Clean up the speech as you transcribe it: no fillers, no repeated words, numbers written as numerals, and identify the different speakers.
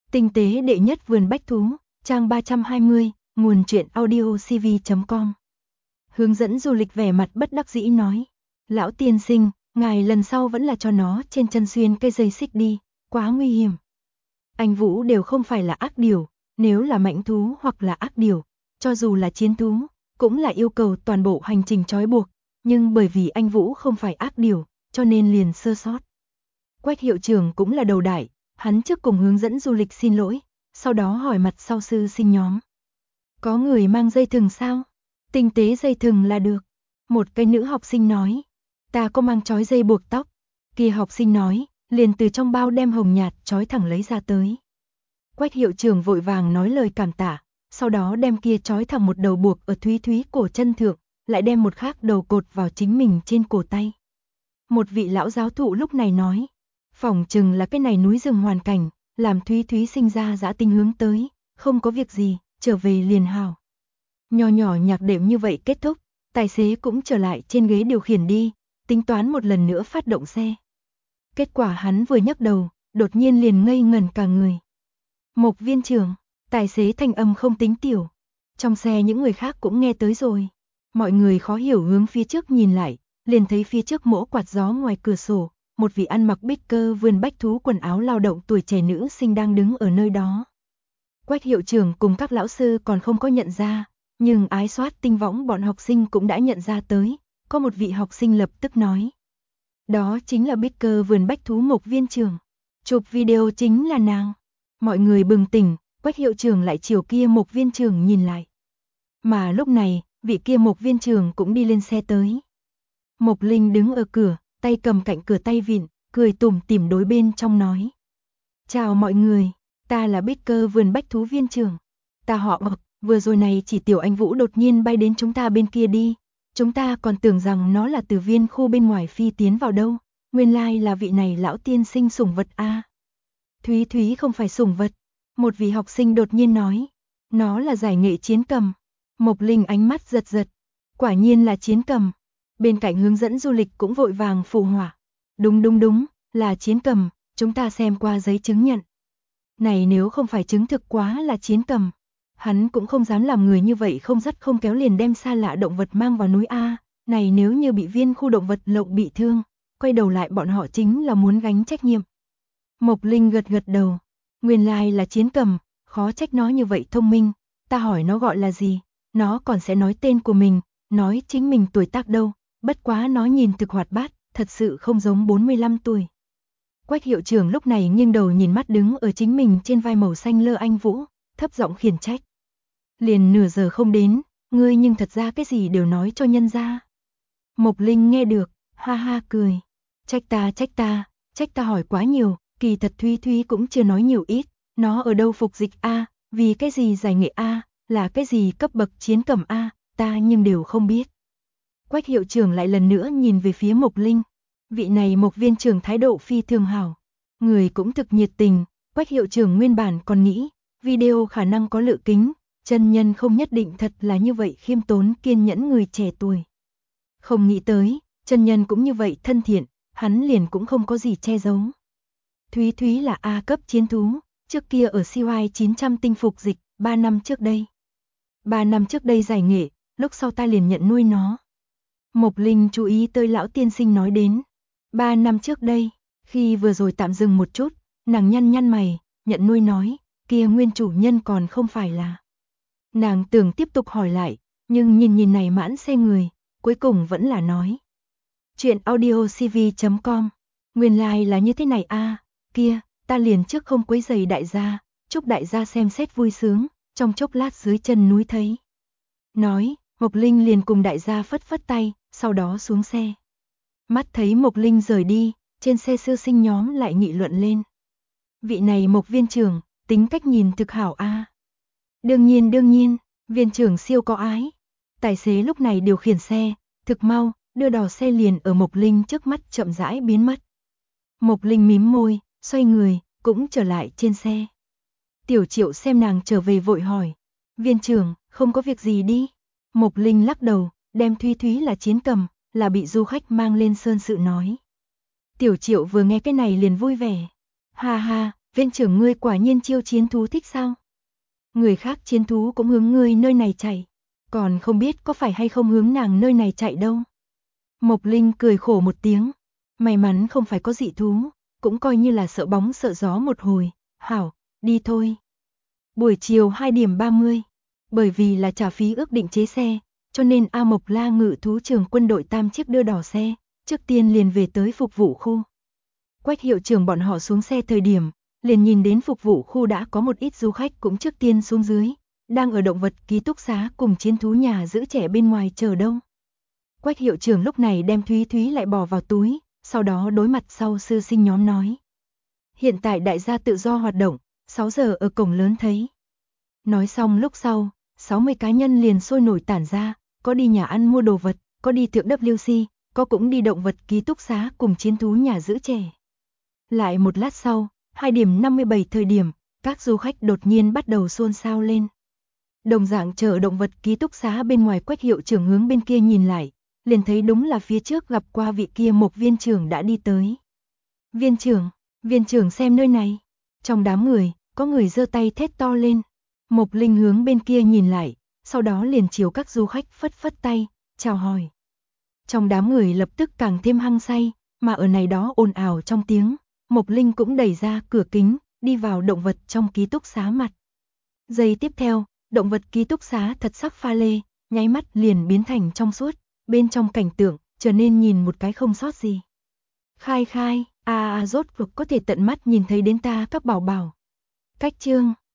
Speaker 1: Tinh tế đệ nhất vườn bách thú, trang 320, nguồn truyện audio cv.com. Hướng dẫn du lịch vẻ mặt bất đắc dĩ nói. Lão tiên sinh, ngài lần sau vẫn là cho nó trên chân xuyên cây dây xích đi, quá nguy hiểm. Anh Vũ đều không phải là ác điều, nếu là mãnh thú hoặc là ác điều, cho dù là chiến thú, cũng là yêu cầu toàn bộ hành trình trói buộc, nhưng bởi vì anh Vũ không phải ác điều, cho nên liền sơ sót. Quách hiệu trưởng cũng là đầu đại, hắn trước cùng hướng dẫn du lịch xin lỗi, sau đó hỏi mặt sau sư sinh nhóm. Có người mang dây thừng sao? Tinh tế dây thừng là được. Một cái nữ học sinh nói. Ta có mang trói dây buộc tóc. Kia học sinh nói, liền từ trong bao đem hồng nhạt trói thẳng lấy ra tới. Quách hiệu trưởng vội vàng nói lời cảm tạ, sau đó đem kia trói thẳng một đầu buộc ở Thúy Thúy cổ chân thượng, lại đem một khác đầu cột vào chính mình trên cổ tay. Một vị lão giáo thụ lúc này nói, phỏng chừng là cái này núi rừng hoàn cảnh, làm Thúy Thúy sinh ra dã tinh hướng tới, không có việc gì, trở về liền hào. Nho nhỏ nhạc đệm như vậy kết thúc, tài xế cũng trở lại trên ghế điều khiển đi, tính toán một lần nữa phát động xe. Kết quả hắn vừa nhấc đầu, đột nhiên liền ngây ngẩn cả người. Mộc viên trưởng, tài xế thanh âm không tính tiểu. Trong xe những người khác cũng nghe tới rồi. Mọi người khó hiểu hướng phía trước nhìn lại, liền thấy phía trước mỗ quạt gió ngoài cửa sổ, một vị ăn mặc bích cơ vườn bách thú quần áo lao động tuổi trẻ nữ sinh đang đứng ở nơi đó. Quách hiệu trưởng cùng các lão sư còn không có nhận ra, nhưng ái soát tinh võng bọn học sinh cũng đã nhận ra tới, có một vị học sinh lập tức nói. Đó chính là bích cơ vườn bách thú Mộc viên trưởng, chụp video chính là nàng. Mọi người bừng tỉnh, Quách hiệu trưởng lại chiều kia Mộc viên trưởng nhìn lại. Mà lúc này, vị kia Mộc viên trưởng cũng đi lên xe tới. Mộc Linh đứng ở cửa, tay cầm cạnh cửa tay vịn, cười tủm tỉm đối bên trong nói. Chào mọi người, ta là bích cơ vườn bách thú viên trưởng. Ta họ Mộc, vừa rồi này chỉ tiểu anh Vũ đột nhiên bay đến chúng ta bên kia đi. Chúng ta còn tưởng rằng nó là từ viên khu bên ngoài phi tiến vào đâu. Nguyên lai là vị này lão tiên sinh sủng vật a. Thúy Thúy không phải sủng vật. Một vị học sinh đột nhiên nói. Nó là giải nghệ chiến cầm. Mộc Linh ánh mắt giật giật. Quả nhiên là chiến cầm. Bên cạnh hướng dẫn du lịch cũng vội vàng phụ họa. Đúng, là chiến cầm, chúng ta xem qua giấy chứng nhận. Này nếu không phải chứng thực quá là chiến cầm, hắn cũng không dám làm người như vậy không dắt không kéo liền đem xa lạ động vật mang vào núi A. Này nếu như bị viên khu động vật lộng bị thương, quay đầu lại bọn họ chính là muốn gánh trách nhiệm. Mộc Linh gật đầu, nguyên lai là chiến cầm, khó trách nó như vậy thông minh, ta hỏi nó gọi là gì, nó còn sẽ nói tên của mình, nói chính mình tuổi tác đâu, bất quá nó nhìn thực hoạt bát, thật sự không giống 45 tuổi. Quách hiệu trưởng lúc này nghiêng đầu nhìn mắt đứng ở chính mình trên vai màu xanh lơ anh Vũ, thấp giọng khiển trách. Liền nửa giờ không đến, ngươi nhưng thật ra cái gì đều nói cho nhân ra. Mộc Linh nghe được, ha ha cười. Trách ta hỏi quá nhiều, kỳ thật Thúy Thúy cũng chưa nói nhiều ít, nó ở đâu phục dịch A, vì cái gì giải nghệ A, là cái gì cấp bậc chiến cầm A, ta nhưng đều không biết. Quách hiệu trưởng lại lần nữa nhìn về phía Mộc Linh. Vị này Mộc viên trưởng thái độ phi thường hảo, người cũng thực nhiệt tình. Quách hiệu trưởng nguyên bản còn nghĩ, video khả năng có lự kính, chân nhân không nhất định thật là như vậy khiêm tốn kiên nhẫn người trẻ tuổi. Không nghĩ tới, chân nhân cũng như vậy thân thiện, hắn liền cũng không có gì che giấu. Thúy Thúy là A cấp chiến thú, trước kia ở CY 900 tinh phục dịch, 3 năm trước đây. 3 năm trước đây giải nghệ, lúc sau ta liền nhận nuôi nó. Mộc Linh chú ý tới lão tiên sinh nói đến. 3 năm trước đây, khi vừa rồi tạm dừng một chút, nàng nhăn mày, nhận nuôi nói, kia nguyên chủ nhân còn không phải là. Nàng tưởng tiếp tục hỏi lại, nhưng nhìn này mãn xe người, cuối cùng vẫn là nói. Chuyện audio cv.com, nguyên lai là như thế này a, kia, ta liền trước không quấy rầy đại gia, chúc đại gia xem xét vui sướng, trong chốc lát dưới chân núi thấy. Nói, Mộc Linh liền cùng đại gia phất tay, sau đó xuống xe. Mắt thấy Mộc Linh rời đi, trên xe sư sinh nhóm lại nghị luận lên. Vị này Mộc viên trưởng, tính cách nhìn thực hảo a. Đương nhiên, viên trưởng siêu có ái. Tài xế lúc này điều khiển xe, thực mau, đưa đò xe liền ở Mộc Linh trước mắt chậm rãi biến mất. Mộc Linh mím môi, xoay người, cũng trở lại trên xe. Tiểu Triệu xem nàng trở về vội hỏi. Viên trưởng, không có việc gì đi. Mộc Linh lắc đầu, đem Thúy Thúy là chiến cầm, là bị du khách mang lên sơn sự nói. Tiểu Triệu vừa nghe cái này liền vui vẻ. Ha ha, Viên trưởng ngươi quả nhiên chiêu chiến thú thích sao? Người khác chiến thú cũng hướng ngươi nơi này chạy, còn không biết có phải hay không hướng nàng nơi này chạy đâu. Mộc Linh cười khổ một tiếng, may mắn không phải có dị thú, cũng coi như là sợ bóng sợ gió một hồi, hảo, đi thôi. Buổi chiều 2:30, bởi vì là trả phí ước định chế xe, cho nên A Mộc La ngự thú trường quân đội 8 chiếc đưa đỏ xe, trước tiên liền về tới phục vụ khu. Quách hiệu trưởng bọn họ xuống xe thời điểm, liền nhìn đến phục vụ khu đã có một ít du khách cũng trước tiên xuống dưới, đang ở động vật ký túc xá cùng chiến thú nhà giữ trẻ bên ngoài chờ đâu. Quách hiệu trưởng lúc này đem Thúy Thúy lại bỏ vào túi, sau đó đối mặt sau sư sinh nhóm nói. Hiện tại đại gia tự do hoạt động, 6 giờ ở cổng lớn thấy. Nói xong lúc sau, 60 cá nhân liền sôi nổi tản ra, có đi nhà ăn mua đồ vật, có đi thượng WC, có cũng đi động vật ký túc xá cùng chiến thú nhà giữ trẻ. Lại một lát sau, 2:57 thời điểm, các du khách đột nhiên bắt đầu xôn xao lên. Đồng dạng chờ động vật ký túc xá bên ngoài Quách hiệu trưởng hướng bên kia nhìn lại, liền thấy đúng là phía trước gặp qua vị kia Mộc viên trưởng đã đi tới. Viên trưởng xem nơi này. Trong đám người, có người giơ tay thét to lên. Mộc Linh hướng bên kia nhìn lại, sau đó liền chiều các du khách phất phất tay, chào hỏi. Trong đám người lập tức càng thêm hăng say, mà ở này đó ồn ào trong tiếng, Mộc Linh cũng đẩy ra cửa kính, đi vào động vật trong ký túc xá mặt. Giây tiếp theo, động vật ký túc xá thật sắc pha lê, nháy mắt liền biến thành trong suốt, bên trong cảnh tượng trở nên nhìn một cái không sót gì. Khai, rốt cuộc có thể tận mắt nhìn thấy đến ta các bảo bảo. Cách chương